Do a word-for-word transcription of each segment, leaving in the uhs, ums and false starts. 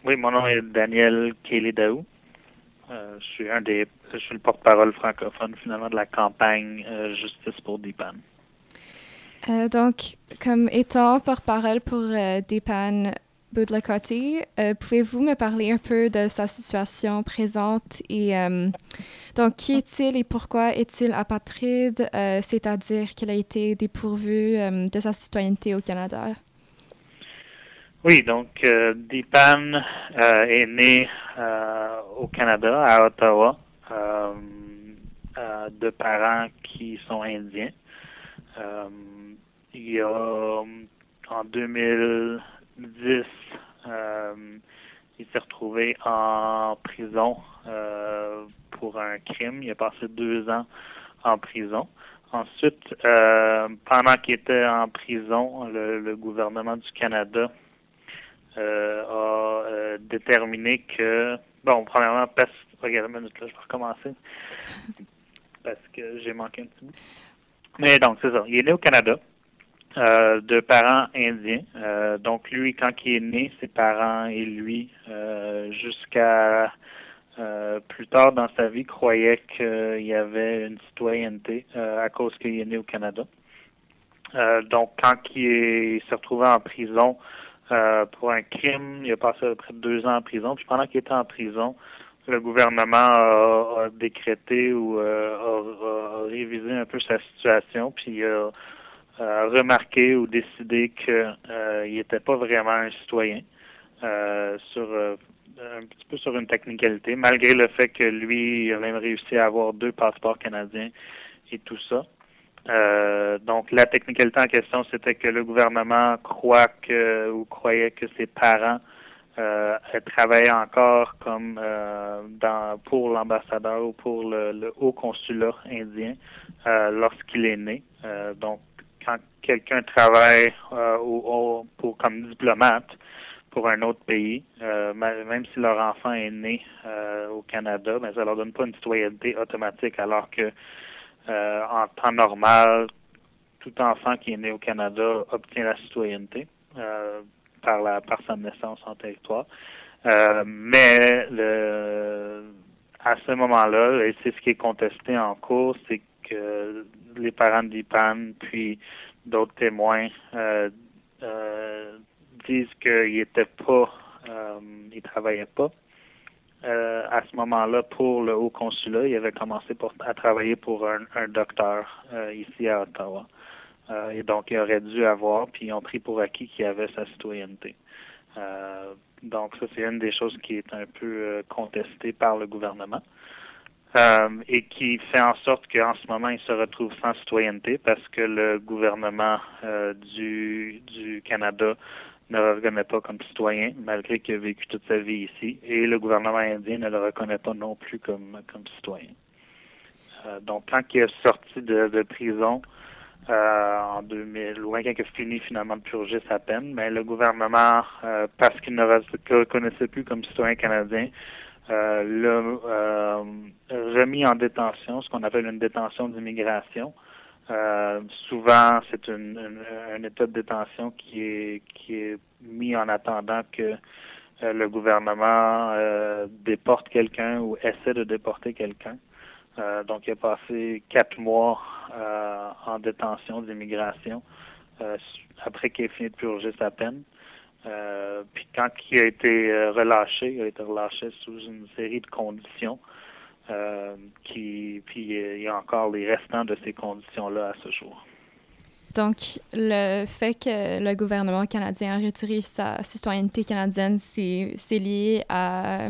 Oui, mon nom est Daniel Kelly-Daou. Euh, je suis un des, je suis le porte-parole francophone finalement de la campagne euh, Justice pour Dipan. Euh, donc, comme étant porte-parole pour euh, Dipan Boudlakoti, euh, pouvez-vous me parler un peu de sa situation présente et euh, donc qui est-il et pourquoi est-il apatride, euh, c'est-à-dire qu'il a été dépourvu euh, de sa citoyenneté au Canada? Oui, donc euh, Dipan euh, est né euh, au Canada, à Ottawa, euh, euh, de parents qui sont indiens. Euh, il y a en deux mille dix, euh, il s'est retrouvé en prison euh, pour un crime. Il a passé deux ans en prison. Ensuite, euh, pendant qu'il était en prison, le, le gouvernement du Canada euh, a euh, déterminé que, bon, premièrement, parce, regarde une minute là, je vais recommencer parce que j'ai manqué un petit bout. Mais donc, c'est ça. Il est né au Canada. Euh, de parents indiens. Euh, donc lui, quand il est né, ses parents et lui, euh, jusqu'à euh, plus tard dans sa vie, croyaient qu'il y avait une citoyenneté euh, à cause qu'il est né au Canada. Euh, donc quand il est- il s'est retrouvé en prison euh, pour un crime, il a passé à peu près deux ans en prison. Puis pendant qu'il était en prison, le gouvernement a, a décrété ou euh, a, a révisé un peu sa situation, puis a euh, remarqué ou décidé qu'il euh, n'était pas vraiment un citoyen euh, sur euh, un petit peu sur une technicalité, malgré le fait que lui, il a même réussi à avoir deux passeports canadiens et tout ça. Euh, donc la technicalité en question, c'était que le gouvernement croit que ou croyait que ses parents euh, travaillaient encore comme euh, dans pour l'ambassadeur ou pour le, le haut consulat indien euh, lorsqu'il est né. Euh, donc quand quelqu'un travaille euh, au, au, pour comme diplomate pour un autre pays, euh, même si leur enfant est né euh, au Canada, mais ça leur donne pas une citoyenneté automatique, alors que euh, en temps normal, tout enfant qui est né au Canada obtient la citoyenneté euh, par la par sa naissance en territoire. Euh, mais le, à ce moment-là, et c'est ce qui est contesté en cours, c'est que les parents de Dipan puis d'autres témoins euh, euh, disent qu'ils n'étaient pas, euh, ils travaillaient pas. Euh, à ce moment-là, pour le haut consulat, il avait commencé pour, à travailler pour un, un docteur euh, ici à Ottawa. Euh, et donc, il aurait dû avoir, puis ils ont pris pour acquis qu'il avait sa citoyenneté. Euh, donc, ça, c'est une des choses qui est un peu euh, contestée par le gouvernement euh, et qui fait en sorte qu'en ce moment, il se retrouve sans citoyenneté parce que le gouvernement euh, du, du Canada ne le reconnaît pas comme citoyen, malgré qu'il a vécu toute sa vie ici, et le gouvernement indien ne le reconnaît pas non plus comme, comme citoyen. Euh, donc, quand il est sorti de, de prison, euh, en deux mille, loin quand il a fini finalement de purger sa peine, mais le gouvernement, euh, parce qu'il ne le reconnaissait plus comme citoyen canadien, euh, l'a euh, remis en détention, ce qu'on appelle une détention d'immigration. Euh, souvent, c'est une, une, un état de détention qui est, qui est mis en attendant que euh, le gouvernement euh, déporte quelqu'un ou essaie de déporter quelqu'un. Euh, donc, il a passé quatre mois euh, en détention d'immigration euh, après qu'il ait fini de purger sa peine. Euh, puis quand il a été euh, relâché, il a été relâché sous une série de conditions. Euh, qui, puis il y a encore les restants de ces conditions-là à ce jour. Donc, le fait que le gouvernement canadien a retiré sa citoyenneté canadienne, c'est, c'est lié à,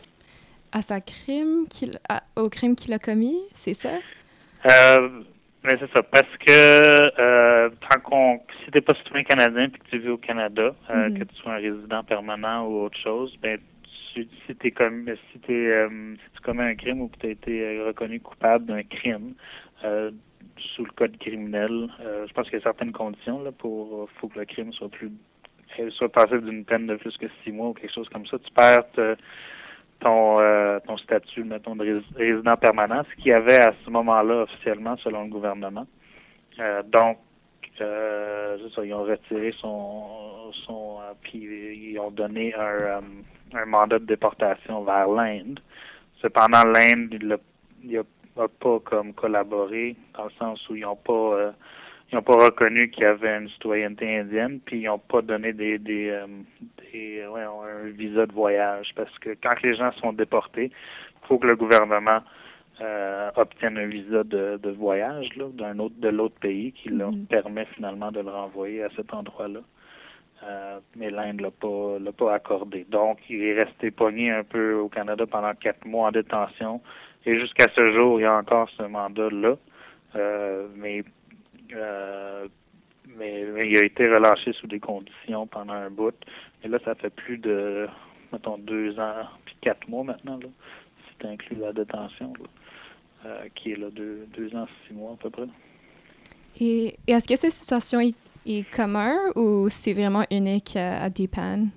à sa crime qu'il a, au crime qu'il a commis, c'est ça? Euh, mais c'est ça, parce que euh, tant qu'on, si t'es pas citoyen canadien puis que tu vis au Canada, euh, que Mm-hmm. tu sois un résident permanent ou autre chose, ben tu, si t'es comme, si t'es, euh, si tu commets un crime ou que tu as été reconnu coupable d'un crime euh, sous le code criminel, euh, je pense qu'il y a certaines conditions là pour, faut que le crime soit plus, soit passé d'une peine de plus que six mois ou quelque chose comme ça. Tu perds euh, ton, euh, ton statut, mettons, de résident permanent, ce qu'il y avait à ce moment-là officiellement selon le gouvernement. Euh, donc, euh, c'est ça, ils ont retiré son, son euh, puis ils ont donné un, euh, un mandat de déportation vers l'Inde. Cependant, l'Inde, il n'a il a, a pas comme collaboré, dans le sens où ils n'ont pas euh, ils n'ont pas reconnu qu'il y avait une citoyenneté indienne, puis ils n'ont pas donné des, des, euh, des ouais, un visa de voyage. Parce que quand les gens sont déportés, il faut que le gouvernement euh, obtienne un visa de, de voyage là, d'un autre de l'autre pays qui leur Mhm. permet finalement de le renvoyer à cet endroit-là. Euh, mais l'Inde l'a pas l'a pas accordé. Donc, il est resté pogné un peu au Canada pendant quatre mois en détention. Et jusqu'à ce jour, il y a encore ce mandat-là. Euh, mais, euh, mais mais il a été relâché sous des conditions pendant un bout. Et là, ça fait plus de, mettons, deux ans puis quatre mois maintenant, là. C'est inclus la détention, là, euh, qui est là deux, deux ans, six mois à peu près. Et, et est-ce que cette situation est, est commune ou c'est vraiment unique à, à Deepan?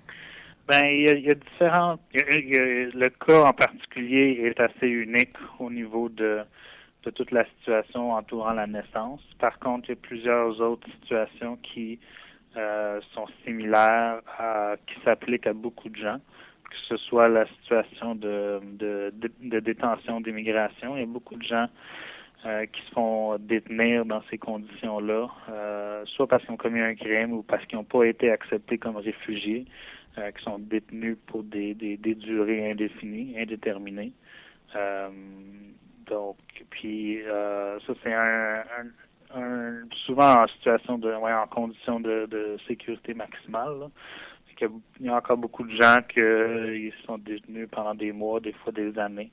Ben, il y a, il y a différentes. il y a- il y a- le cas en particulier est assez unique au niveau de, de toute la situation entourant la naissance. Par contre, il y a plusieurs autres situations qui euh, sont similaires, à, qui s'appliquent à beaucoup de gens, que ce soit la situation de, de, de, de détention d'immigration. Il y a beaucoup de gens euh, qui se font détenir dans ces conditions-là, euh, soit parce qu'ils ont commis un crime ou parce qu'ils n'ont pas été acceptés comme réfugiés, euh, qui sont détenus pour des, des, des durées indéfinies, indéterminées. Euh, donc, puis euh, ça c'est un, un, un souvent en situation de, ouais, en condition de, de sécurité maximale. Là. Il y a encore beaucoup de gens qui euh, sont détenus pendant des mois, des fois des années.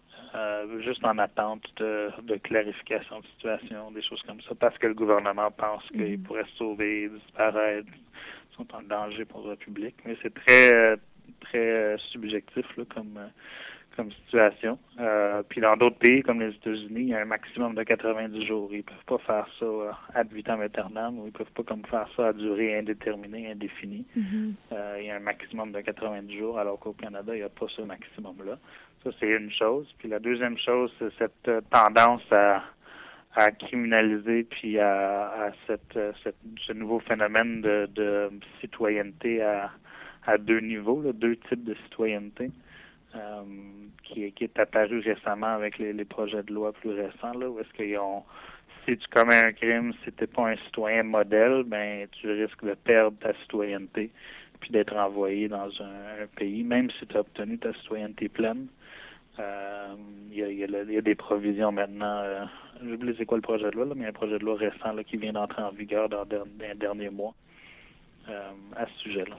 Euh, juste en attente de, de clarification de situation, des choses comme ça, parce que le gouvernement pense mm-hmm. qu'ils pourraient se sauver, disparaître, sont en danger pour le public. Mais c'est très très subjectif là, comme comme situation. Euh, puis dans d'autres pays, comme les États-Unis, il y a un maximum de quatre-vingt-dix jours. Ils peuvent pas faire ça euh, ad vitam aeternam, ou ils peuvent pas comme faire ça à durée indéterminée, indéfinie. Mm-hmm. Euh, il y a un maximum de quatre-vingt-dix jours, alors qu'au Canada, il n'y a pas ce maximum-là. Ça, c'est une chose. Puis la deuxième chose, c'est cette euh, tendance à, à criminaliser puis à, à cette, cette, ce nouveau phénomène de, de citoyenneté à, à deux niveaux, là, deux types de citoyenneté. Euh, qui, qui est apparu récemment avec les, les projets de loi plus récents, là, où est-ce qu'ils ont, si tu commets un crime, si tu n'es pas un citoyen modèle, ben tu risques de perdre ta citoyenneté puis d'être envoyé dans un, un pays, même si tu as obtenu ta citoyenneté pleine. Il euh, y, y, y a des provisions maintenant, euh, j'oublie c'est quoi le projet de loi, là, mais il y a un projet de loi récent là, qui vient d'entrer en vigueur dans, dans les derniers mois euh, à ce sujet-là.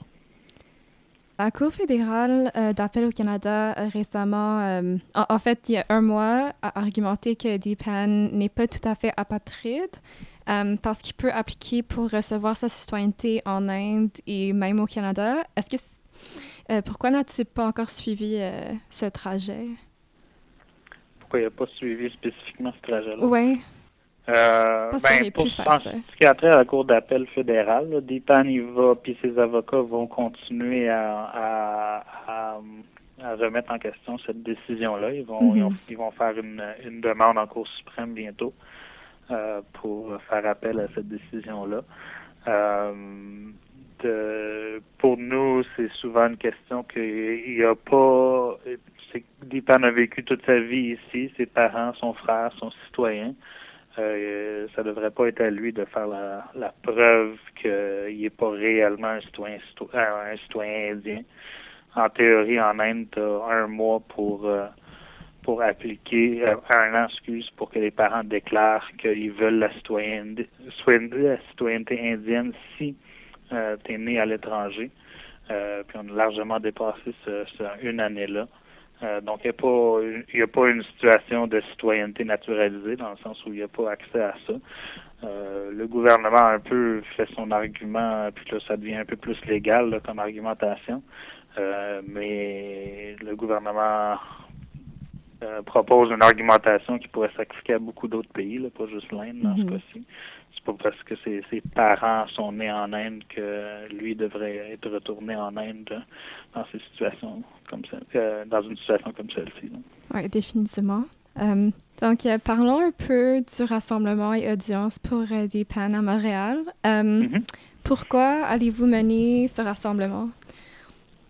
La Cour fédérale euh, d'appel au Canada euh, récemment, euh, en, en fait, il y a un mois, a argumenté que Deepan n'est pas tout à fait apatride euh, parce qu'il peut appliquer pour recevoir sa citoyenneté en Inde et même au Canada. Est-ce que euh, pourquoi n'a-t-il pas encore suivi euh, ce trajet? Pourquoi il n'a pas suivi spécifiquement ce trajet-là? Oui. Euh, ben, pour ce, ce qui a trait à la Cour d'appel fédérale, Deepan, il va, puis ses avocats vont continuer à, à, à, à remettre en question cette décision-là. Ils vont, mm-hmm. ils, vont ils vont faire une, une demande en Cour suprême bientôt euh, pour faire appel à cette décision-là. Euh, de, pour nous, c'est souvent une question qu'il n'y a pas... C'est, Deepan a vécu toute sa vie ici, ses parents, son frère, son citoyen. Euh, ça devrait pas être à lui de faire la, la preuve qu'il n'est pas réellement un citoyen, un citoyen indien. En théorie, en Inde, tu as un mois pour euh, pour appliquer, euh, un an, excuse, pour que les parents déclarent qu'ils veulent la citoyenneté, la citoyenneté indienne si euh, tu es né à l'étranger. Euh, puis on a largement dépassé ce, ce une année-là. Euh, donc, il n'y a pas il y a pas une situation de citoyenneté naturalisée, dans le sens où il n'y a pas accès à ça. Euh, le gouvernement a un peu fait son argument, puis là, ça devient un peu plus légal là, comme argumentation. Euh, mais le gouvernement euh, propose une argumentation qui pourrait s'appliquer à beaucoup d'autres pays, là, pas juste l'Inde dans mm-hmm. ce cas-ci. C'est pas parce que ses, ses parents sont nés en Inde que lui devrait être retourné en Inde dans ces situations comme ça, euh, dans une situation comme celle-ci. Oui, définitivement. Um, donc, euh, parlons un peu du rassemblement et audience pour euh, Deepan à Montréal. Um, mm-hmm. Pourquoi allez-vous mener ce rassemblement?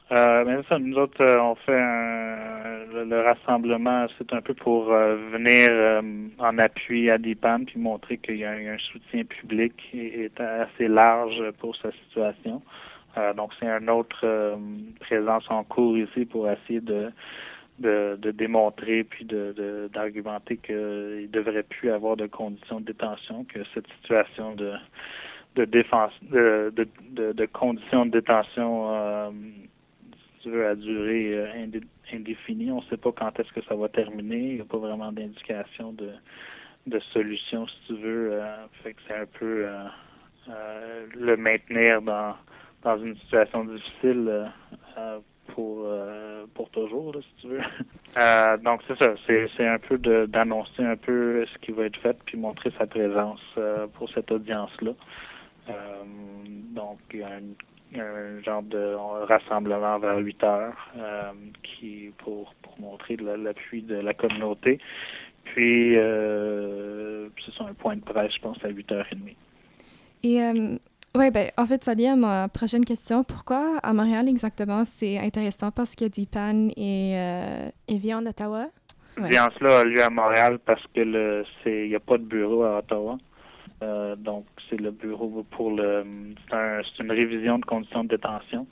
Euh, mais ça, nous autres, euh, on fait un, le, le rassemblement, c'est un peu pour euh, venir euh, en appui à DPAN puis montrer qu'il y a un, il y a un soutien public et, et assez large pour sa situation. Euh, donc, c'est une autre euh, présence en cours ici pour essayer de de, de démontrer puis de, de d'argumenter qu'il ne devrait plus avoir de conditions de détention, que cette situation de de défense de de, de, de conditions de détention euh, si tu veux, à durée euh, indé, indéfinie. On ne sait pas quand est-ce que ça va terminer. Il n'y a pas vraiment d'indication de de solution, si tu veux. Euh, fait que c'est un peu euh, euh, le maintenir dans dans une situation difficile euh, euh, pour euh, pour toujours, là, si tu veux. Euh, donc c'est ça, c'est c'est un peu de, d'annoncer un peu ce qui va être fait puis montrer sa présence euh, pour cette audience-là. Euh, donc il y a un, un genre de rassemblement vers huit heures euh, qui pour pour montrer la, l'appui de la communauté. Puis euh, c'est ça, un point de presse, je pense, à huit heures trente. Et euh, ouais, ben, en fait, ça lie à ma prochaine question. Pourquoi à Montréal exactement? C'est intéressant parce que DPAN est, euh, est vient en Ottawa. Cette Ouais. audience-là a lieu à Montréal parce que le c'est il n'y a pas de bureau à Ottawa. Euh, donc c'est le bureau pour le c'est, un, c'est une révision de conditions de détention.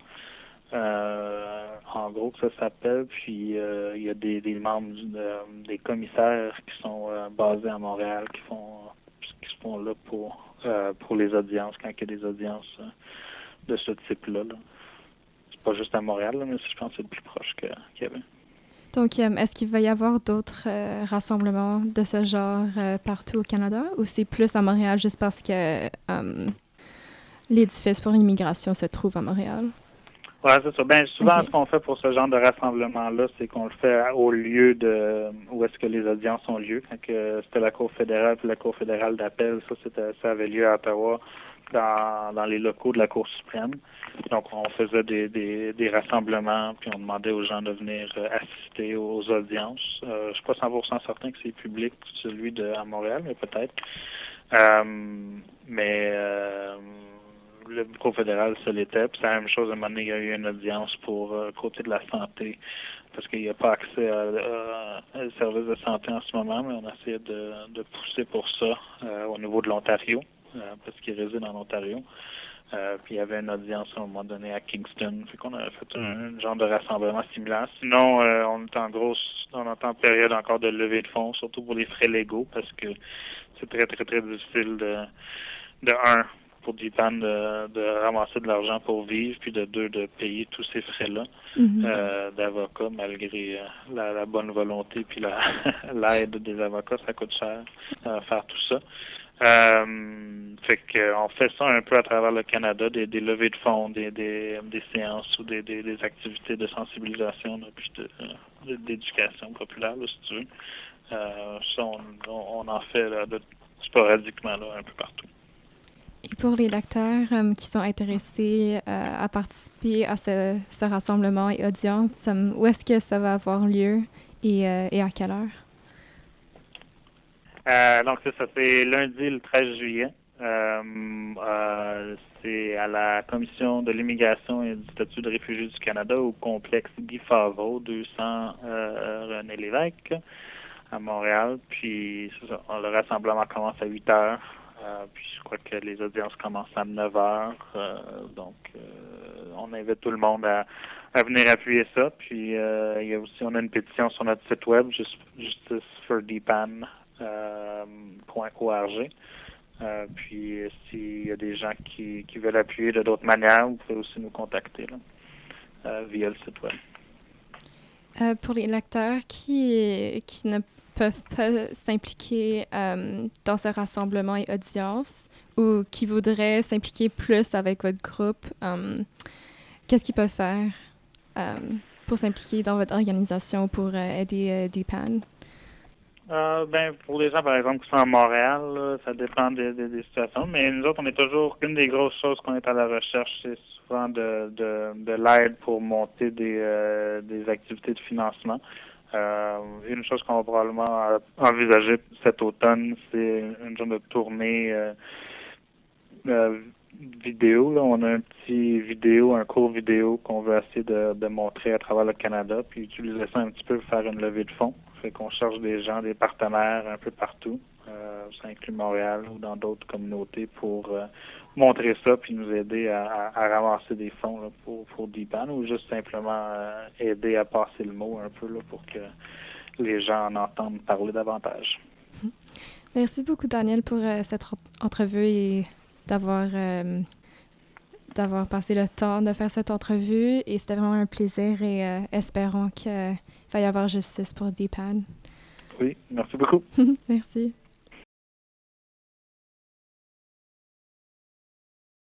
Euh, en gros que ça s'appelle. Puis euh, il y a des, des membres du, de, des commissaires qui sont euh, basés à Montréal qui font qui se font là pour euh, pour les audiences, quand il y a des audiences euh, de ce type-là. Là. C'est pas juste à Montréal, là, mais je pense que c'est le plus proche que, qu'il y avait. Donc, euh, est-ce qu'il va y avoir d'autres euh, rassemblements de ce genre euh, partout au Canada ou c'est plus à Montréal juste parce que euh, l'édifice pour l'immigration se trouve à Montréal? Oui, c'est ça. Ben, souvent, OK. ce qu'on fait pour ce genre de rassemblement-là, c'est qu'on le fait au lieu de où est-ce que les audiences ont lieu. Quand que c'était la Cour fédérale puis la Cour fédérale d'appel, ça, c'était, ça avait lieu à Ottawa, dans, dans les locaux de la Cour suprême. Donc, on faisait des, des, des rassemblements, puis on demandait aux gens de venir euh, assister aux audiences. Euh, je suis pas cent pour cent certain que c'est public, celui de à Montréal, mais peut-être. Euh, mais euh, le Cour fédéral, ça l'était. Puis c'est la même chose, à un moment donné, il y a eu une audience pour euh, côté de la santé, parce qu'il n'y a pas accès à, à, à service de santé en ce moment, mais on essayait de, de pousser pour ça euh, au niveau de l'Ontario, euh, parce qu'il réside en Ontario. Euh, puis il y avait une audience à un moment donné à Kingston. Fait qu'on a fait un, un genre de rassemblement similaire. Sinon, euh, on est en grosse, on est en période encore de levée de fonds, surtout pour les frais légaux, parce que c'est très, très, très difficile de, de un, pour DPAN de, de ramasser de l'argent pour vivre, puis de deux, de payer tous ces frais-là Mm-hmm. euh, d'avocat, malgré euh, la, la bonne volonté puis la l'aide des avocats, ça coûte cher euh, faire tout ça. Euh, fait que on fait ça un peu à travers le Canada, des, des levées de fonds, des, des, des séances ou des, des, des activités de sensibilisation là, puis de, de, d'éducation populaire, là, si tu veux. Euh, ça, on, on en fait là, de, sporadiquement là, un peu partout. Et pour les lecteurs euh, qui sont intéressés euh, à participer à ce, ce rassemblement et audience, euh, où est-ce que ça va avoir lieu et, euh, et à quelle heure? Euh, donc c'est ça, c'est lundi le treize juillet. Euh, euh, c'est à la Commission de l'immigration et du statut de réfugié du Canada au complexe Guy Favreau, deux cents euh, René Lévesque à Montréal. Puis c'est ça, le rassemblement commence à huit heures. Euh, puis je crois que les audiences commencent à neuf heures. Euh, donc euh, on invite tout le monde à, à venir appuyer ça. Puis euh, il y a aussi, on a une pétition sur notre site web, justice for D P A N. Euh, .org. Euh, puis s'il y a des gens qui, qui veulent appuyer de d'autres manières, vous pouvez aussi nous contacter là, euh, via le site web. Euh, pour les lecteurs qui, qui ne peuvent pas s'impliquer euh, dans ce rassemblement et audience ou qui voudraient s'impliquer plus avec votre groupe, euh, qu'est-ce qu'ils peuvent faire euh, pour s'impliquer dans votre organisation pour euh, aider euh, DPAN? Euh, ben, pour les gens, par exemple, qui sont à Montréal, là, ça dépend des, des, des situations. Mais nous autres, on est toujours, une des grosses choses qu'on est à la recherche, c'est souvent de, de, de l'aide pour monter des, euh, des activités de financement. Euh, une chose qu'on va probablement envisager cet automne, c'est une genre de tournée euh, euh, vidéo. Là. On a un petit vidéo, un court vidéo qu'on veut essayer de, de montrer à travers le Canada, puis utiliser ça un petit peu pour faire une levée de fonds. Fait qu'on cherche des gens, des partenaires un peu partout. Euh, ça inclut Montréal ou dans d'autres communautés pour euh, montrer ça puis nous aider à, à, à ramasser des fonds là, pour, pour DPAN ou juste simplement euh, aider à passer le mot un peu là, pour que les gens en entendent parler davantage. Merci beaucoup, Daniel, pour euh, cette entrevue et d'avoir euh, d'avoir passé le temps de faire cette entrevue. Et c'était vraiment un plaisir et euh, espérons qu'il va y avoir justice pour DPAN. Oui, merci beaucoup. Merci.